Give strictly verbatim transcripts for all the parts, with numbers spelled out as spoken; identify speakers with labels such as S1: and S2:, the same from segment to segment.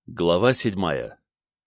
S1: Глава седьмая.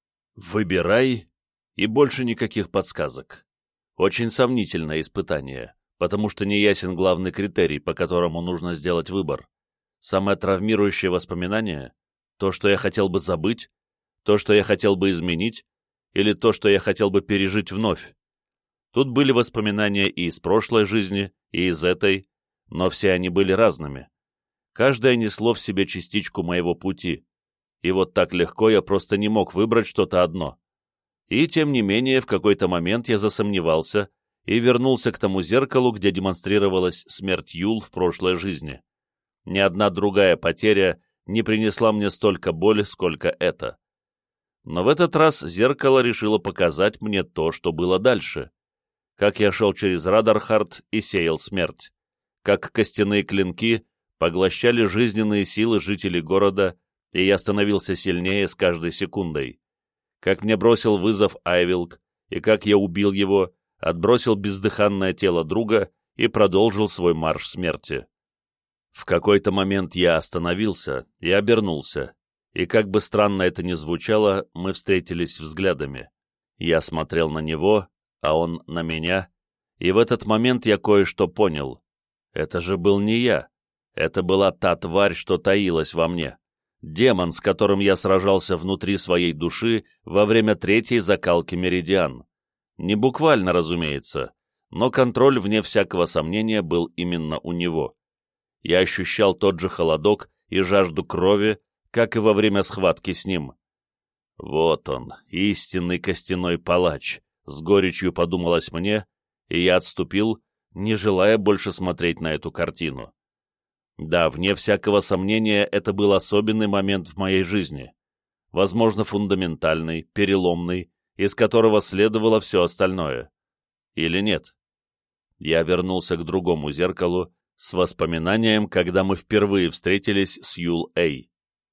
S1: Выбирай, и больше никаких подсказок. Очень сомнительное испытание, потому что не ясен главный критерий, по которому нужно сделать выбор. Самое травмирующее воспоминание — то, что я хотел бы забыть, то, что я хотел бы изменить, или то, что я хотел бы пережить вновь. Тут были воспоминания и из прошлой жизни, и из этой, но все они были разными. Каждое несло в себе частичку моего пути. И вот так легко я просто не мог выбрать что-то одно. И, тем не менее, в какой-то момент я засомневался и вернулся к тому зеркалу, где демонстрировалась смерть Юл в прошлой жизни. Ни одна другая потеря не принесла мне столько боли, сколько эта. Но в этот раз зеркало решило показать мне то, что было дальше. Как я шел через Радархард и сеял смерть. Как костяные клинки поглощали жизненные силы жителей города, и я становился сильнее с каждой секундой. Как мне бросил вызов Айвилк, и как я убил его, отбросил бездыханное тело друга и продолжил свой марш смерти. В какой-то момент я остановился и обернулся, и как бы странно это ни звучало, мы встретились взглядами. Я смотрел на него, а он на меня, и в этот момент я кое-что понял. Это же был не я, это была та тварь, что таилась во мне. Демон, с которым я сражался внутри своей души во время третьей закалки Меридиан. Не буквально, разумеется, но контроль, вне всякого сомнения, был именно у него. Я ощущал тот же холодок и жажду крови, как и во время схватки с ним. Вот он, истинный костяной палач, с горечью подумалось мне, и я отступил, не желая больше смотреть на эту картину. Да, вне всякого сомнения, это был особенный момент в моей жизни. Возможно, фундаментальный, переломный, из которого следовало все остальное. Или нет? Я вернулся к другому зеркалу с воспоминанием, когда мы впервые встретились с Юл Эй.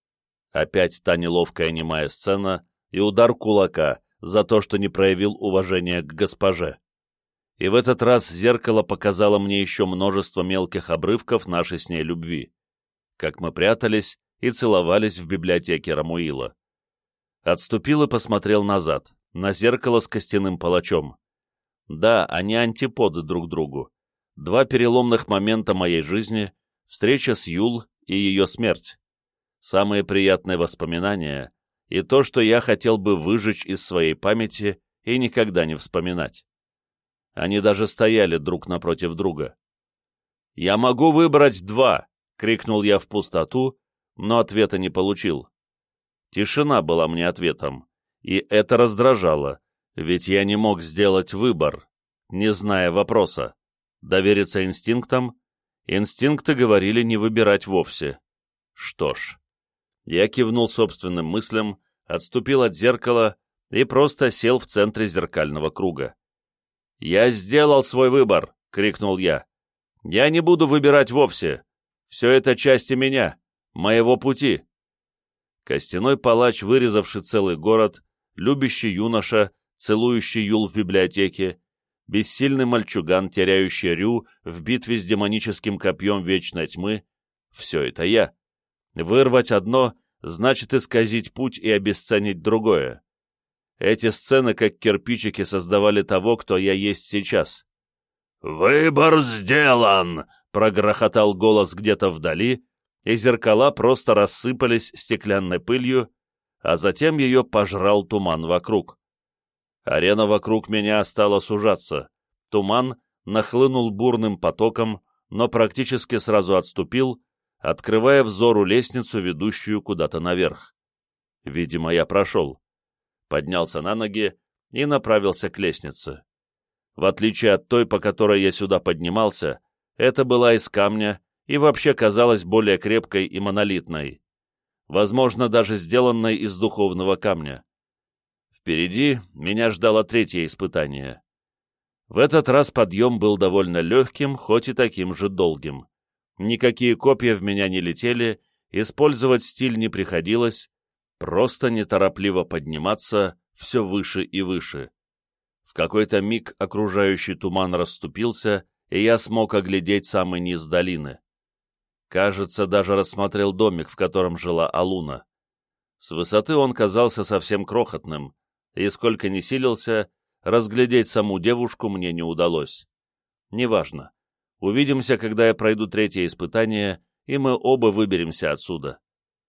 S1: Опять та неловкая немая сцена и удар кулака за то, что не проявил уважения к госпоже. И в этот раз зеркало показало мне еще множество мелких обрывков нашей с ней любви, как мы прятались и целовались в библиотеке Рамуила. Отступил и посмотрел назад, на зеркало с костяным палачом. Да, они антиподы друг другу. Два переломных момента моей жизни — встреча с Юл и ее смерть. Самые приятные воспоминания и то, что я хотел бы выжечь из своей памяти и никогда не вспоминать. Они даже стояли друг напротив друга. «Я могу выбрать два!» — крикнул я в пустоту, но ответа не получил. Тишина была мне ответом, и это раздражало, ведь я не мог сделать выбор, не зная вопроса. Довериться инстинктам? Инстинкты говорили не выбирать вовсе. Что ж, я кивнул собственным мыслям, отступил от зеркала и просто сел в центре зеркального круга. «Я сделал свой выбор!» — крикнул я. «Я не буду выбирать вовсе. Все это части меня, моего пути». Костяной палач, вырезавший целый город, любящий юноша, целующий Юл в библиотеке, бессильный мальчуган, теряющий Рю в битве с демоническим копьем вечной тьмы — все это я. Вырвать одно значит исказить путь и обесценить другое. Эти сцены, как кирпичики, создавали того, кто я есть сейчас. «Выбор сделан!» — прогрохотал голос где-то вдали, и зеркала просто рассыпались стеклянной пылью, а затем ее пожрал туман вокруг. Арена вокруг меня стала сужаться. Туман нахлынул бурным потоком, но практически сразу отступил, открывая взору лестницу, ведущую куда-то наверх. Видимо, я прошел. Поднялся на ноги и направился к лестнице. В отличие от той, по которой я сюда поднимался, это была из камня и вообще казалась более крепкой и монолитной. Возможно, даже сделанной из духовного камня. Впереди меня ждало третье испытание. В этот раз подъем был довольно легким, хоть и таким же долгим. Никакие копья в меня не летели, использовать стиль не приходилось, просто неторопливо подниматься все выше и выше. В какой-то миг окружающий туман расступился, и я смог оглядеть самый низ долины. Кажется, даже рассмотрел домик, в котором жила Алуна. С высоты он казался совсем крохотным, и сколько ни силился, разглядеть саму девушку мне не удалось. Неважно. Увидимся, когда я пройду третье испытание, и мы оба выберемся отсюда.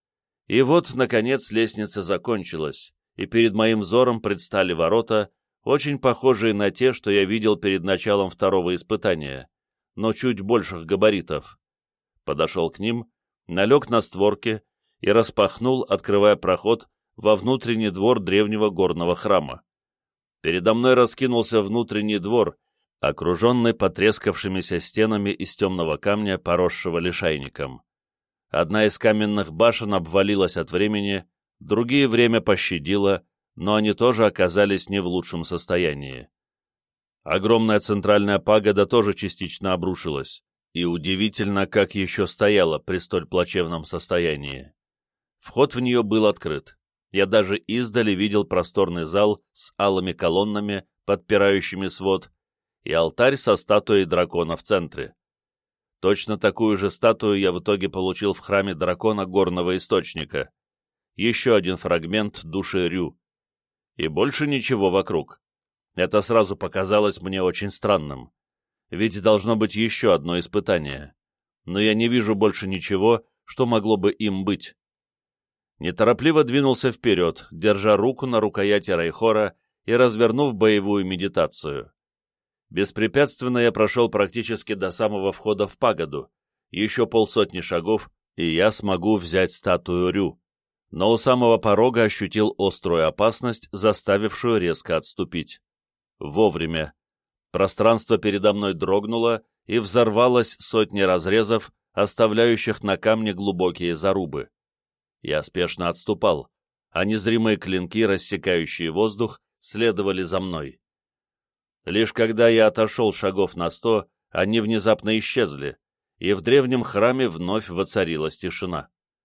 S1: И вот, наконец, лестница закончилась, и перед моим взором предстали ворота, очень похожие на те, что я видел перед началом второго испытания, но чуть больших габаритов. Подошел к ним, налег на створки и распахнул, открывая проход во внутренний двор древнего горного храма. Передо мной раскинулся внутренний двор, окруженный потрескавшимися стенами из темного камня, поросшего лишайником. Одна из каменных башен обвалилась от времени, другие время пощадило, но они тоже оказались не в лучшем состоянии. Огромная центральная пагода тоже частично обрушилась, и удивительно, как еще стояла при столь плачевном состоянии. Вход в нее был открыт. Я даже издали видел просторный зал с алыми колоннами, подпирающими свод, и алтарь со статуей дракона в центре. Точно такую же статую я в итоге получил в храме дракона Горного Источника. Еще один фрагмент души Рю. И больше ничего вокруг. Это сразу показалось мне очень странным. Ведь должно быть еще одно испытание. Но я не вижу больше ничего, что могло бы им быть. Неторопливо двинулся вперед, держа руку на рукояти Райхора и развернув боевую медитацию. Беспрепятственно я прошел практически до самого входа в пагоду. Еще полсотни шагов, и я смогу взять статую Рю. Но у самого порога ощутил острую опасность, заставившую резко отступить. Вовремя. Пространство передо мной дрогнуло и взорвалось сотни разрезов, оставляющих на камне глубокие зарубы. Я спешно отступал, а незримые клинки, рассекающие воздух, следовали за мной. Лишь когда я отошел шагов на сто, они внезапно исчезли, и в древнем храме вновь воцарилась тишина.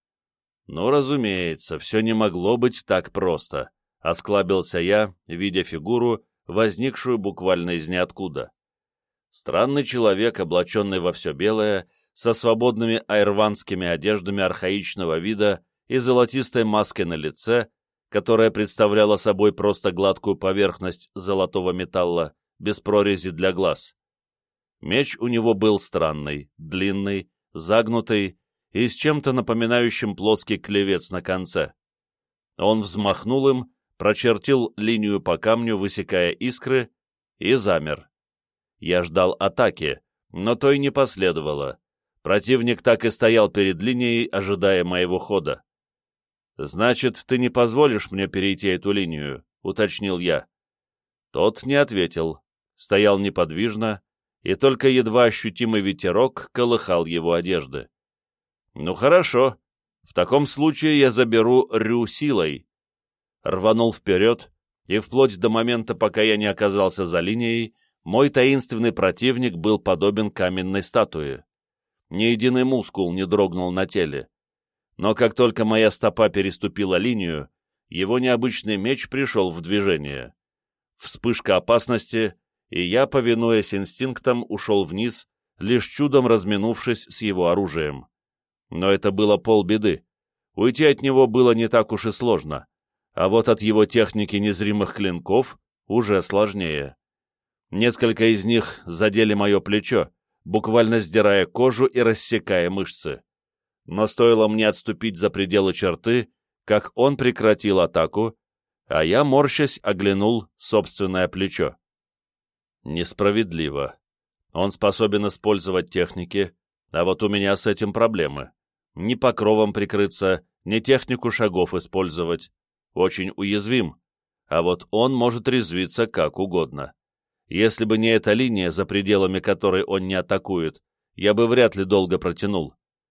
S1: Ну, разумеется, все не могло быть так просто, — осклабился я, видя фигуру, возникшую буквально из ниоткуда. Странный человек, облаченный во все белое, со свободными айрванскими одеждами архаичного вида и золотистой маской на лице, которая представляла собой просто гладкую поверхность золотого металла, без прорези для глаз. Меч у него был странный, длинный, загнутый и с чем-то напоминающим плоский клевец на конце. Он взмахнул им, прочертил линию по камню, высекая искры, и замер. Я ждал атаки, но той не последовало. Противник так и стоял перед линией, ожидая моего хода. «Значит, ты не позволишь мне перейти эту линию?» — уточнил я. Тот не ответил, стоял неподвижно, и только едва ощутимый ветерок колыхал его одежды. «Ну хорошо, в таком случае я заберу Рю силой». Рванул вперед, и вплоть до момента, пока я не оказался за линией, мой таинственный противник был подобен каменной статуе. Ни единый мускул не дрогнул на теле. Но как только моя стопа переступила линию, его необычный меч пришел в движение. Вспышка опасности, и я, повинуясь инстинктам, ушел вниз, лишь чудом разминувшись с его оружием. Но это было полбеды. Уйти от него было не так уж и сложно, а вот от его техники незримых клинков уже сложнее. Несколько из них задели мое плечо, буквально сдирая кожу и рассекая мышцы. Но стоило мне отступить за пределы черты, как он прекратил атаку, а я, морщась, оглянул собственное плечо. Несправедливо. Он способен использовать техники, а вот у меня с этим проблемы. Ни покровом прикрыться, ни технику шагов использовать. Очень уязвим, а вот он может резвиться как угодно. Если бы не эта линия, за пределами которой он не атакует, я бы вряд ли долго протянул.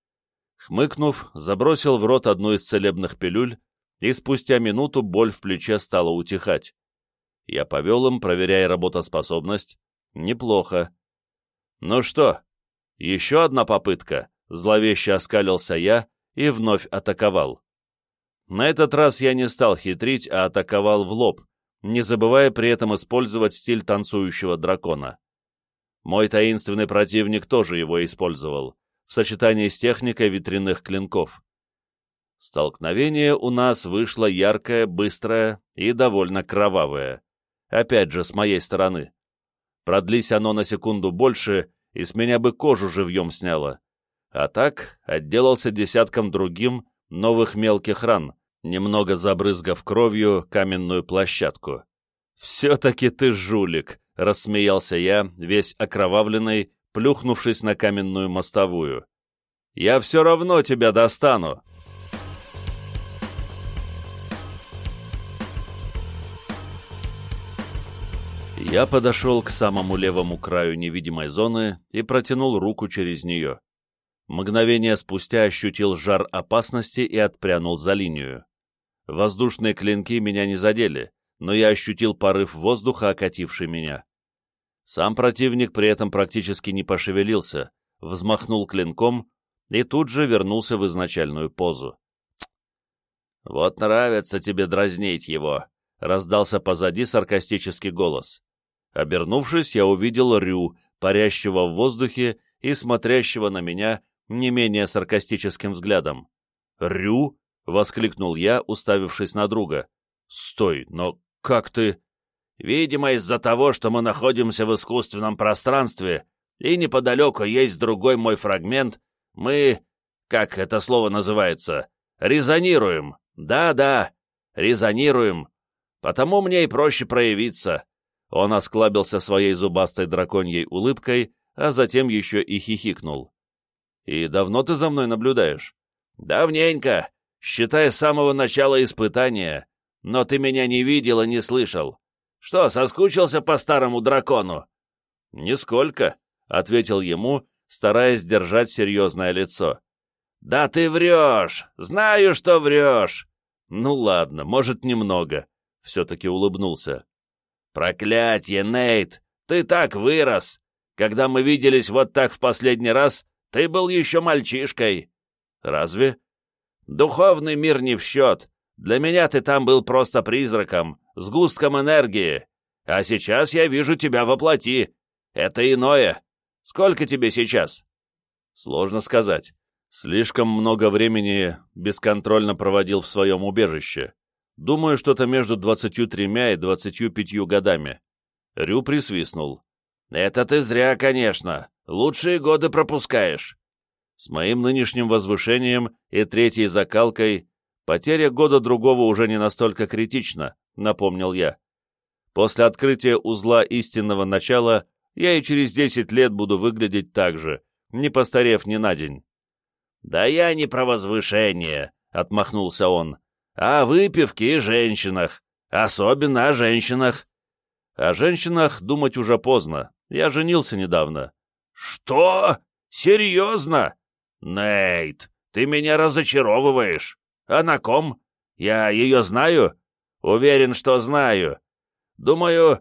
S1: Хмыкнув, забросил в рот одну из целебных пилюль, и спустя минуту боль в плече стала утихать. Я повел им, проверяя работоспособность. Неплохо. Ну что, еще одна попытка? Зловеще оскалился я и вновь атаковал. На этот раз я не стал хитрить, а атаковал в лоб, не забывая при этом использовать стиль танцующего дракона. Мой таинственный противник тоже его использовал, в сочетании с техникой ветряных клинков. Столкновение у нас вышло яркое, быстрое и довольно кровавое. Опять же, с моей стороны. Продлись оно на секунду больше, и с меня бы кожу живьем сняло. А так отделался десятком другим новых мелких ран, немного забрызгав кровью каменную площадку. «Все-таки ты жулик!» — рассмеялся я, весь окровавленный, плюхнувшись на каменную мостовую. «Я все равно тебя достану!» Я подошел к самому левому краю невидимой зоны и протянул руку через нее. Мгновение спустя ощутил жар опасности и отпрянул за линию. Воздушные клинки меня не задели, но я ощутил порыв воздуха, окативший меня. Сам противник при этом практически не пошевелился, взмахнул клинком и тут же вернулся в изначальную позу. «Вот нравится тебе дразнить его», — раздался позади саркастический голос. Обернувшись, я увидел Рю, парящего в воздухе и смотрящего на меня не менее саркастическим взглядом. «Рю?» — воскликнул я, уставившись на друга. «Стой, но как ты...» «Видимо, из-за того, что мы находимся в искусственном пространстве, и неподалеку есть другой мой фрагмент, мы... как это слово называется? Резонируем. Да-да, резонируем. Потому мне и проще проявиться». Он осклабился своей зубастой драконьей улыбкой, а затем еще и хихикнул. «И давно ты за мной наблюдаешь?» «Давненько, считай, с самого начала испытания, но ты меня не видел и не слышал. Что, соскучился по старому дракону?» «Нисколько», — ответил ему, стараясь держать серьезное лицо. «Да ты врешь! Знаю, что врешь!» «Ну ладно, может, немного», — все-таки улыбнулся. «Проклятье, Нейт! Ты так вырос! Когда мы виделись вот так в последний раз, ты был еще мальчишкой!» «Разве?» «Духовный мир не в счет. Для меня ты там был просто призраком, сгустком энергии. А сейчас я вижу тебя во плоти. Это иное. Сколько тебе сейчас?» «Сложно сказать. Слишком много времени бесконтрольно проводил в своем убежище. Думаю, что-то между двадцатью тремя и двадцатью пятью годами». Рю присвистнул. «Это ты зря, конечно. Лучшие годы пропускаешь». «С моим нынешним возвышением и третьей закалкой потеря года другого уже не настолько критична», — напомнил я. «После открытия узла истинного начала я и через десять лет буду выглядеть так же, не постарев ни на день». «Да я не про возвышение», — отмахнулся он, — «а о выпивке и женщинах, особенно о женщинах». «О женщинах думать уже поздно, я женился недавно». «Что? Серьезно? Нейт, ты меня разочаровываешь. А на ком? Я ее знаю? Уверен, что знаю. Думаю,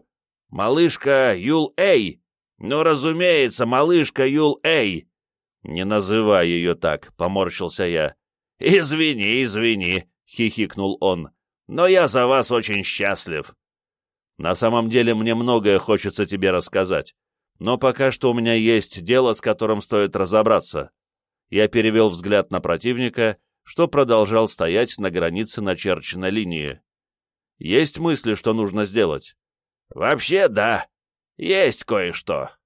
S1: малышка Юл-Эй. Ну, разумеется, малышка Юл-Эй». «Не называй ее так», — поморщился я. «Извини, извини», — хихикнул он, — «но я за вас очень счастлив». «На самом деле мне многое хочется тебе рассказать, но пока что у меня есть дело, с которым стоит разобраться». Я перевел взгляд на противника, что продолжал стоять на границе начерченной линии. «Есть мысли, что нужно сделать?» «Вообще, да. Есть кое-что.